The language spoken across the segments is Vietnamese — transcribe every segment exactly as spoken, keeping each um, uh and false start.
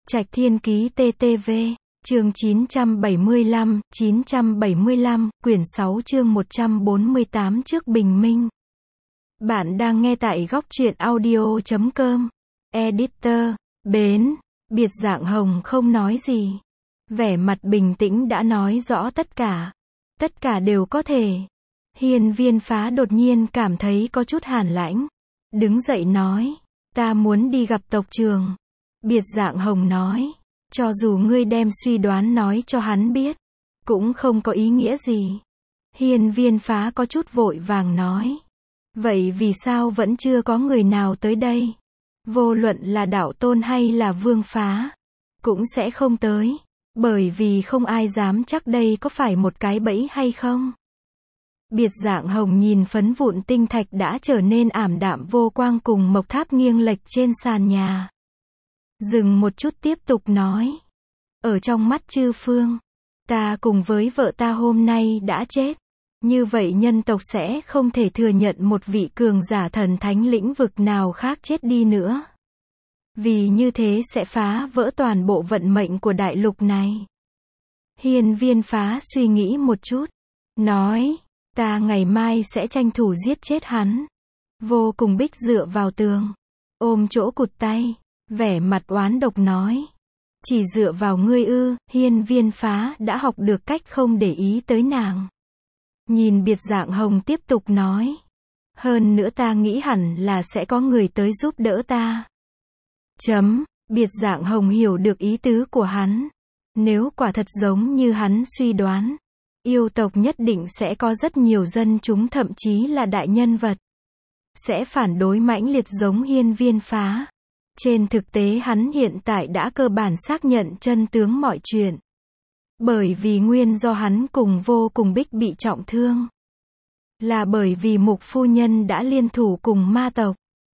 Trạch Thiên Ký tê tê vê, chương chín trăm bảy mươi lăm, chín trăm bảy mươi lăm, quyển sáu chương một trăm bốn mươi tám trước bình minh. Bạn đang nghe tại góc truyện audio chấm com. Editor, Bến, biệt dạng hồng không nói gì. Vẻ mặt bình tĩnh đã nói rõ tất cả. Tất cả đều có thể. Hiên Viên Phá đột nhiên cảm thấy có chút hàn lãnh. Đứng dậy nói, ta muốn đi gặp tộc trưởng. Biệt dạng hồng nói, cho dù ngươi đem suy đoán nói cho hắn biết, cũng không có ý nghĩa gì. Hiên Viên Phá có chút vội vàng nói, vậy vì sao vẫn chưa có người nào tới đây? Vô luận là đạo tôn hay là Vương Phá, cũng sẽ không tới, bởi vì không ai dám chắc đây có phải một cái bẫy hay không. Biệt dạng hồng nhìn phấn vụn tinh thạch đã trở nên ảm đạm vô quang cùng mộc tháp nghiêng lệch trên sàn nhà. Dừng một chút tiếp tục nói, ở trong mắt chư phương, ta cùng với vợ ta hôm nay đã chết. Như vậy nhân tộc sẽ không thể thừa nhận một vị cường giả thần thánh lĩnh vực nào khác chết đi nữa. Vì như thế sẽ phá vỡ toàn bộ vận mệnh của đại lục này. Hiên Viên Phá suy nghĩ một chút, nói, ta ngày mai sẽ tranh thủ giết chết hắn. Vô Cùng Bích dựa vào tường, ôm chỗ cụt tay, vẻ mặt oán độc nói, chỉ dựa vào ngươi ư? Hiên Viên Phá đã học được cách không để ý tới nàng. Nhìn biệt dạng hồng tiếp tục nói, hơn nữa ta nghĩ hẳn là sẽ có người tới giúp đỡ ta. Chấm, biệt dạng hồng hiểu được ý tứ của hắn. Nếu quả thật giống như hắn suy đoán, yêu tộc nhất định sẽ có rất nhiều dân chúng thậm chí là đại nhân vật sẽ phản đối mãnh liệt giống Hiên Viên Phá. Trên thực tế hắn hiện tại đã cơ bản xác nhận chân tướng mọi chuyện. Bởi vì nguyên do hắn cùng Vô Cùng Bích bị trọng thương, là bởi vì Mục phu nhân đã liên thủ cùng ma tộc.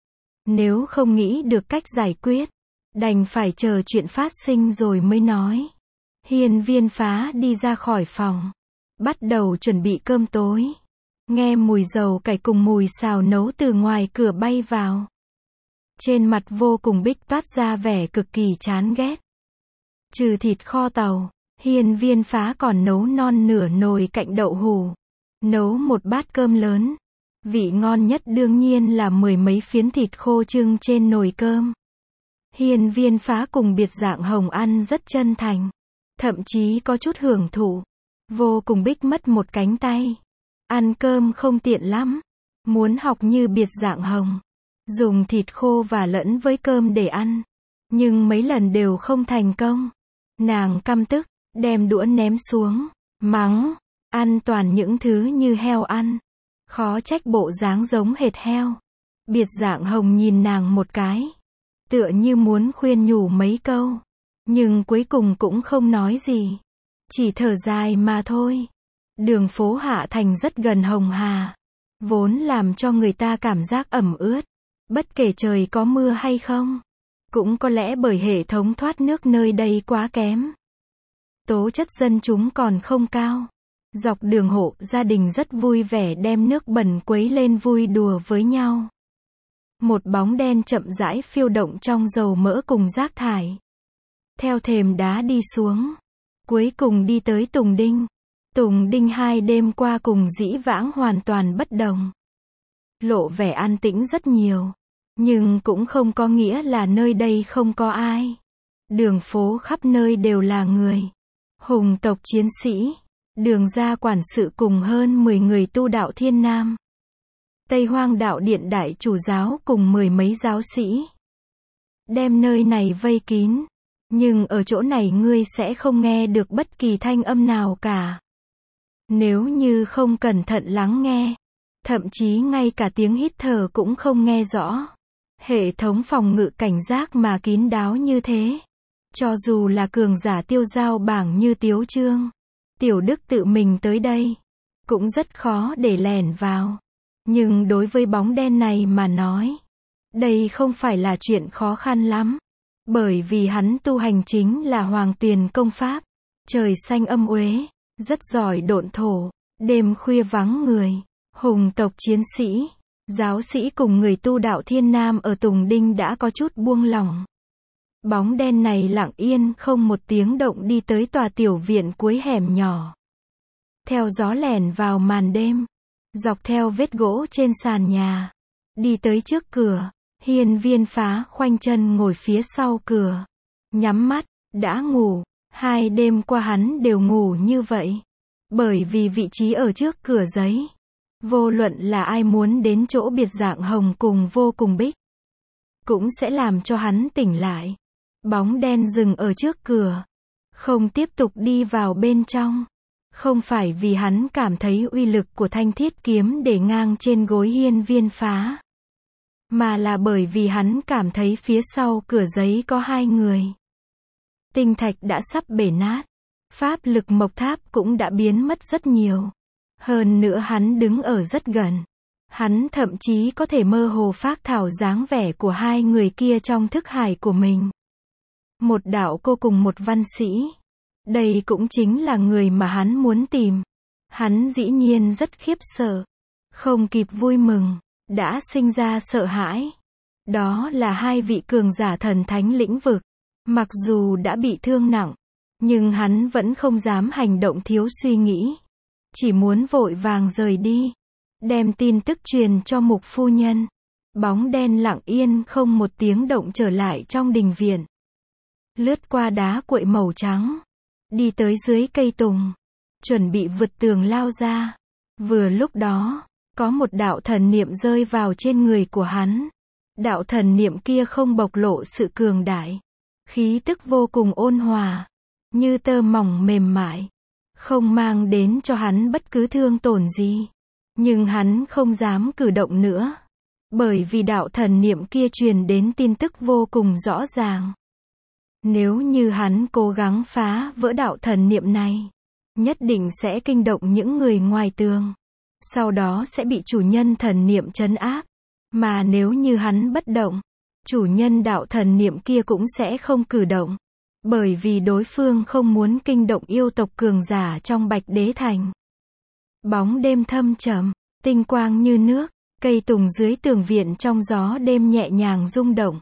Nếu không nghĩ được cách giải quyết, đành phải chờ chuyện phát sinh rồi mới nói. Hiên Viên Phá đi ra khỏi phòng, bắt đầu chuẩn bị cơm tối. Nghe mùi dầu cải cùng mùi xào nấu từ ngoài cửa bay vào. Trên mặt Vô Cùng Bích toát ra vẻ cực kỳ chán ghét. Trừ thịt kho tàu, Hiên Viên Phá còn nấu non nửa nồi cạnh đậu hủ. Nấu một bát cơm lớn. Vị ngon nhất đương nhiên là mười mấy phiến thịt khô trưng trên nồi cơm. Hiên Viên Phá cùng biệt dạng hồng ăn rất chân thành. Thậm chí có chút hưởng thụ. Vô Cùng Bích mất một cánh tay. Ăn cơm không tiện lắm. Muốn học như biệt dạng hồng, dùng thịt khô và lẫn với cơm để ăn. Nhưng mấy lần đều không thành công. Nàng căm tức, đem đũa ném xuống, mắng, ăn toàn những thứ như heo ăn. Khó trách bộ dáng giống hệt heo. Biệt dạng hồng nhìn nàng một cái, tựa như muốn khuyên nhủ mấy câu. Nhưng cuối cùng cũng không nói gì. Chỉ thở dài mà thôi. Đường phố Hạ Thành rất gần Hồng Hà, vốn làm cho người ta cảm giác ẩm ướt. Bất kể trời có mưa hay không. Cũng có lẽ bởi hệ thống thoát nước nơi đây quá kém. Tố chất dân chúng còn không cao. Dọc đường hộ gia đình rất vui vẻ đem nước bẩn quấy lên vui đùa với nhau. Một bóng đen chậm rãi phiêu động trong dầu mỡ cùng rác thải. Theo thềm đá đi xuống. Cuối cùng đi tới Tùng Đinh. Tùng Đinh hai đêm qua cùng dĩ vãng hoàn toàn bất đồng. Lộ vẻ an tĩnh rất nhiều. Nhưng cũng không có nghĩa là nơi đây không có ai. Đường phố khắp nơi đều là người. Hùng tộc chiến sĩ. Đường gia quản sự cùng hơn mười người tu đạo Thiên Nam. Tây Hoang đạo điện đại chủ giáo cùng mười mấy giáo sĩ. Đem nơi này vây kín. Nhưng ở chỗ này ngươi sẽ không nghe được bất kỳ thanh âm nào cả. Nếu như không cẩn thận lắng nghe, thậm chí ngay cả tiếng hít thở cũng không nghe rõ. Hệ thống phòng ngự cảnh giác mà kín đáo như thế. Cho dù là cường giả tiêu giao bảng như Tiếu Trương, Tiểu Đức tự mình tới đây, cũng rất khó để lẻn vào. Nhưng đối với bóng đen này mà nói, đây không phải là chuyện khó khăn lắm. Bởi vì hắn tu hành chính là Hoàng Tuyền công pháp, trời xanh âm uế, rất giỏi độn thổ, đêm khuya vắng người, hùng tộc chiến sĩ, giáo sĩ cùng người tu đạo Thiên Nam ở Tùng Đinh đã có chút buông lỏng. Bóng đen này lặng yên không một tiếng động đi tới tòa tiểu viện cuối hẻm nhỏ. Theo gió lẻn vào màn đêm, dọc theo vết gỗ trên sàn nhà, đi tới trước cửa. Hiên Viên Phá khoanh chân ngồi phía sau cửa, nhắm mắt, đã ngủ. Hai đêm qua hắn đều ngủ như vậy. Bởi vì vị trí ở trước cửa giấy, vô luận là ai muốn đến chỗ biệt dạng hồng cùng Vô Cùng Bích, cũng sẽ làm cho hắn tỉnh lại. Bóng đen dừng ở trước cửa, không tiếp tục đi vào bên trong. Không phải vì hắn cảm thấy uy lực của thanh thiết kiếm để ngang trên gối Hiên Viên Phá, mà là bởi vì hắn cảm thấy phía sau cửa giấy có hai người. Tinh thạch đã sắp bể nát, pháp lực mộc tháp cũng đã biến mất rất nhiều. Hơn nữa hắn đứng ở rất gần. Hắn thậm chí có thể mơ hồ phác thảo dáng vẻ của hai người kia trong thức hải của mình. Một đạo cô cùng một văn sĩ. Đây cũng chính là người mà hắn muốn tìm. Hắn dĩ nhiên rất khiếp sợ. Không kịp vui mừng, đã sinh ra sợ hãi. Đó là hai vị cường giả thần thánh lĩnh vực. Mặc dù đã bị thương nặng, nhưng hắn vẫn không dám hành động thiếu suy nghĩ. Chỉ muốn vội vàng rời đi, đem tin tức truyền cho Mục phu nhân. Bóng đen lặng yên không một tiếng động trở lại trong đình viện. Lướt qua đá cuội màu trắng, đi tới dưới cây tùng, chuẩn bị vượt tường lao ra. Vừa lúc đó, có một đạo thần niệm rơi vào trên người của hắn. Đạo thần niệm kia không bộc lộ sự cường đại. Khí tức vô cùng ôn hòa, như tơ mỏng mềm mại, không mang đến cho hắn bất cứ thương tổn gì. Nhưng hắn không dám cử động nữa, bởi vì đạo thần niệm kia truyền đến tin tức vô cùng rõ ràng. Nếu như hắn cố gắng phá vỡ đạo thần niệm này, nhất định sẽ kinh động những người ngoài tường. Sau đó sẽ bị chủ nhân thần niệm trấn áp. Mà nếu như hắn bất động, chủ nhân đạo thần niệm kia cũng sẽ không cử động. Bởi vì đối phương không muốn kinh động yêu tộc cường giả trong Bạch Đế Thành. Bóng đêm thâm trầm, tinh quang như nước, cây tùng dưới tường viện trong gió đêm nhẹ nhàng rung động.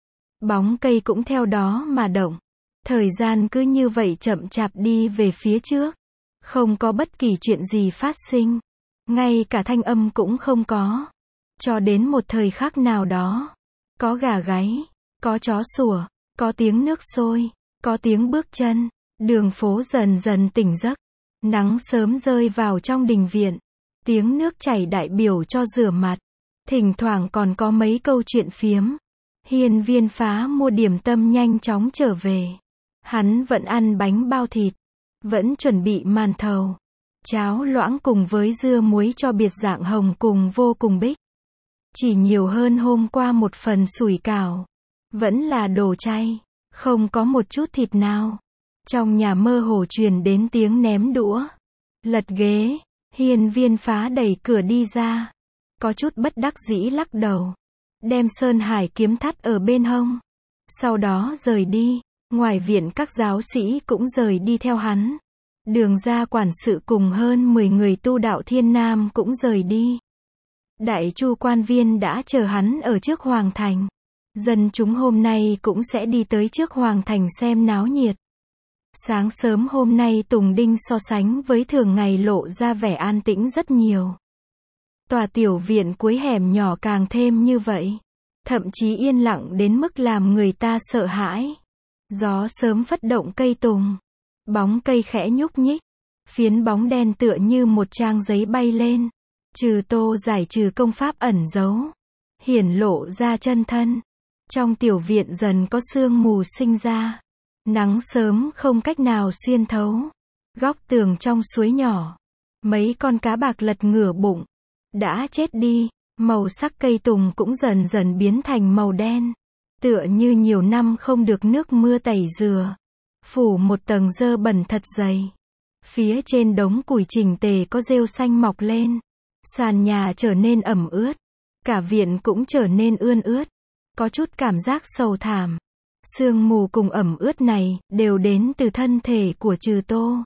Bóng cây cũng theo đó mà động. Thời gian cứ như vậy chậm chạp đi về phía trước. Không có bất kỳ chuyện gì phát sinh. Ngay cả thanh âm cũng không có. Cho đến một thời khắc nào đó, có gà gáy, có chó sủa, có tiếng nước sôi, có tiếng bước chân, đường phố dần dần tỉnh giấc. Nắng sớm rơi vào trong đình viện, tiếng nước chảy đại biểu cho rửa mặt. Thỉnh thoảng còn có mấy câu chuyện phiếm. Hiên Viên Phá mua điểm tâm nhanh chóng trở về. Hắn vẫn ăn bánh bao thịt, vẫn chuẩn bị màn thầu, cháo loãng cùng với dưa muối cho biệt dạng hồng cùng Vô Cùng Bích. Chỉ nhiều hơn hôm qua một phần sủi cảo. Vẫn là đồ chay, không có một chút thịt nào. Trong nhà mơ hồ truyền đến tiếng ném đũa, lật ghế. Hiên Viên Phá đẩy cửa đi ra, có chút bất đắc dĩ lắc đầu, đem Sơn Hải kiếm thắt ở bên hông. Sau đó rời đi. Ngoài viện các giáo sĩ cũng rời đi theo hắn. Đường gia quản sự cùng hơn mười người tu đạo Thiên Nam cũng rời đi. Đại Chu quan viên đã chờ hắn ở trước Hoàng Thành. Dân chúng hôm nay cũng sẽ đi tới trước Hoàng Thành xem náo nhiệt. Sáng sớm hôm nay Tùng Đinh so sánh với thường ngày lộ ra vẻ an tĩnh rất nhiều. Tòa tiểu viện cuối hẻm nhỏ càng thêm như vậy. Thậm chí yên lặng đến mức làm người ta sợ hãi. Gió sớm phất động cây tùng. Bóng cây khẽ nhúc nhích. Phiến bóng đen tựa như một trang giấy bay lên. Trừ tô giải trừ công pháp ẩn giấu. Hiển lộ ra chân thân. Trong tiểu viện dần có sương mù sinh ra. Nắng sớm không cách nào xuyên thấu. Góc tường trong suối nhỏ. Mấy con cá bạc lật ngửa bụng. Đã chết đi. Màu sắc cây tùng cũng dần dần biến thành màu đen. Tựa như nhiều năm không được nước mưa tẩy rửa. Phủ một tầng dơ bẩn thật dày. Phía trên đống củi chỉnh tề có rêu xanh mọc lên. Sàn nhà trở nên ẩm ướt. Cả viện cũng trở nên ươn ướt. Có chút cảm giác sầu thảm. Sương mù cùng ẩm ướt này đều đến từ thân thể của Trừ Tô.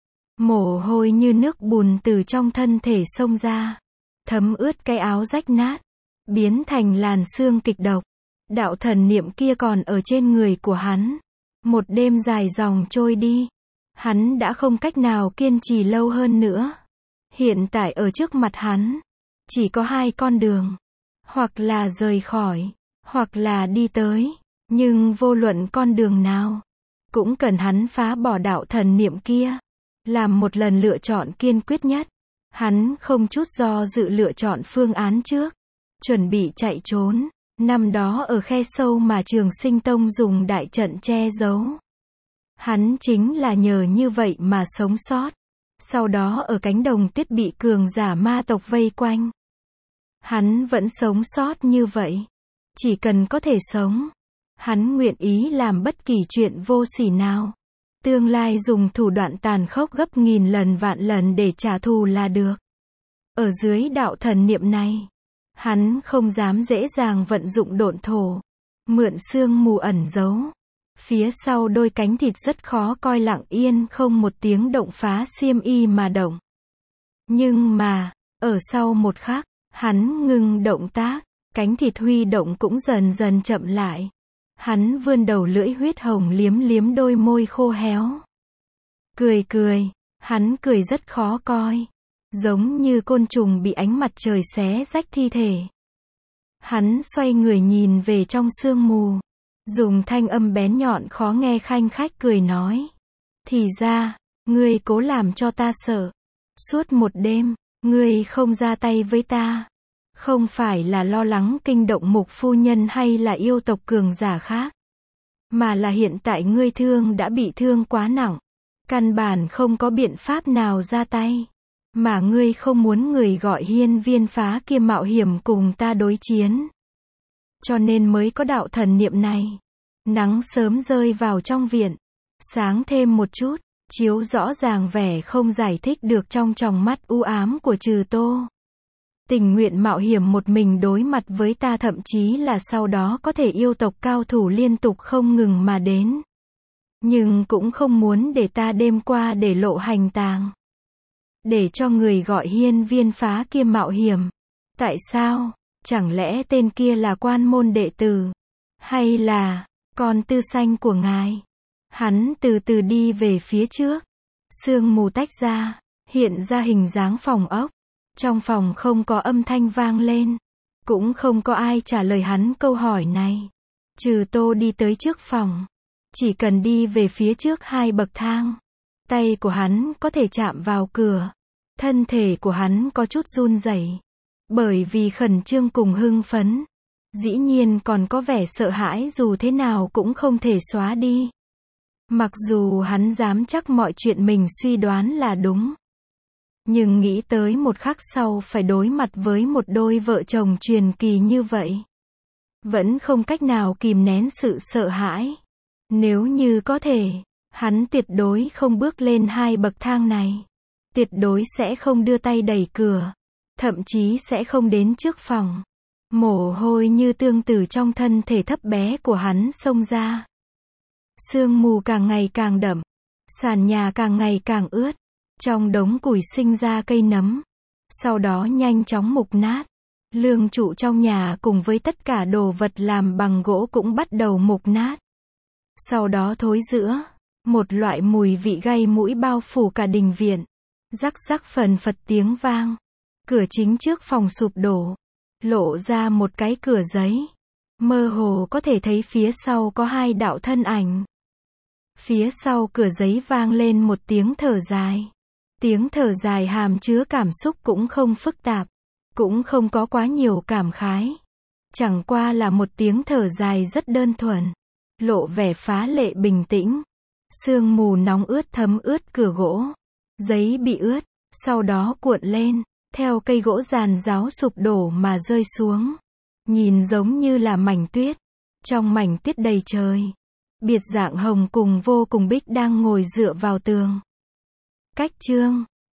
Mồ hôi như nước bùn từ trong thân thể xông ra. Thấm ướt cái áo rách nát. Biến thành làn sương kịch độc. Đạo thần niệm kia còn ở trên người của hắn. Một đêm dài dòng trôi đi. Hắn đã không cách nào kiên trì lâu hơn nữa. Hiện tại ở trước mặt hắn, chỉ có hai con đường. Hoặc là rời khỏi, hoặc là đi tới. Nhưng vô luận con đường nào, cũng cần hắn phá bỏ đạo thần niệm kia. Làm một lần lựa chọn kiên quyết nhất. Hắn không chút do dự lựa chọn phương án trước. Chuẩn bị chạy trốn. Năm đó ở khe sâu mà Trường Sinh Tông dùng đại trận che giấu. Hắn chính là nhờ như vậy mà sống sót. Sau đó ở cánh đồng tuyết bị cường giả ma tộc vây quanh. Hắn vẫn sống sót như vậy. Chỉ cần có thể sống. Hắn nguyện ý làm bất kỳ chuyện vô sỉ nào. Tương lai dùng thủ đoạn tàn khốc gấp nghìn lần vạn lần để trả thù là được. Ở dưới đạo thần niệm này, hắn không dám dễ dàng vận dụng độn thổ. Mượn sương mù ẩn giấu. Phía sau đôi cánh thịt rất khó coi lặng yên không một tiếng động phá xiêm y mà động. Nhưng mà, ở sau một khắc, hắn ngừng động tác, cánh thịt huy động cũng dần dần chậm lại. Hắn vươn đầu lưỡi huyết hồng liếm liếm đôi môi khô héo. Cười cười, hắn cười rất khó coi. Giống như côn trùng bị ánh mặt trời xé rách thi thể. Hắn xoay người nhìn về trong sương mù. Dùng thanh âm bén nhọn khó nghe khanh khách cười nói. Thì ra, ngươi cố làm cho ta sợ. Suốt một đêm, ngươi không ra tay với ta. Không phải là lo lắng kinh động Mục phu nhân hay là yêu tộc cường giả khác. Mà là hiện tại ngươi thương đã bị thương quá nặng. Căn bản không có biện pháp nào ra tay. Mà ngươi không muốn người gọi hiên viên phá kia mạo hiểm cùng ta đối chiến. Cho nên mới có đạo thần niệm này. Nắng sớm rơi vào trong viện. Sáng thêm một chút, chiếu rõ ràng vẻ không giải thích được trong tròng mắt u ám của Trừ Tô. Tình nguyện mạo hiểm một mình đối mặt với ta, thậm chí là sau đó có thể yêu tộc cao thủ liên tục không ngừng mà đến. Nhưng cũng không muốn để ta đêm qua để lộ hành tàng. Để cho người gọi hiên viên phá kia mạo hiểm. Tại sao? Chẳng lẽ tên kia là quan môn đệ tử? Hay là con tư xanh của ngài? Hắn từ từ đi về phía trước. Sương mù tách ra, hiện ra hình dáng phòng ốc. Trong phòng không có âm thanh vang lên. Cũng không có ai trả lời hắn câu hỏi này. Trừ Tô đi tới trước phòng. Chỉ cần đi về phía trước hai bậc thang. Tay của hắn có thể chạm vào cửa. Thân thể của hắn có chút run rẩy. Bởi vì khẩn trương cùng hưng phấn. Dĩ nhiên còn có vẻ sợ hãi dù thế nào cũng không thể xóa đi. Mặc dù hắn dám chắc mọi chuyện mình suy đoán là đúng. Nhưng nghĩ tới một khắc sau phải đối mặt với một đôi vợ chồng truyền kỳ như vậy. Vẫn không cách nào kìm nén sự sợ hãi. Nếu như có thể, hắn tuyệt đối không bước lên hai bậc thang này. Tuyệt đối sẽ không đưa tay đẩy cửa. Thậm chí sẽ không đến trước phòng. Mồ hôi như tương từ trong thân thể thấp bé của hắn xông ra. Sương mù càng ngày càng đậm. Sàn nhà càng ngày càng ướt. Trong đống củi sinh ra cây nấm. Sau đó nhanh chóng mục nát. Lương trụ trong nhà cùng với tất cả đồ vật làm bằng gỗ cũng bắt đầu mục nát. Sau đó thối rữa. Một loại mùi vị gây mũi bao phủ cả đình viện. Rắc rắc phần phật tiếng vang. Cửa chính trước phòng sụp đổ. Lộ ra một cái cửa giấy. Mơ hồ có thể thấy phía sau có hai đạo thân ảnh. Phía sau cửa giấy vang lên một tiếng thở dài. Tiếng thở dài hàm chứa cảm xúc cũng không phức tạp. Cũng không có quá nhiều cảm khái. Chẳng qua là một tiếng thở dài rất đơn thuần. Lộ vẻ phá lệ bình tĩnh. Sương mù nóng ướt thấm ướt cửa gỗ. Giấy bị ướt, sau đó cuộn lên. Theo cây gỗ giàn giáo sụp đổ mà rơi xuống. Nhìn giống như là mảnh tuyết. Trong mảnh tuyết đầy trời. Biệt dạng hồng cùng vô cùng bích đang ngồi dựa vào tường. Cách chương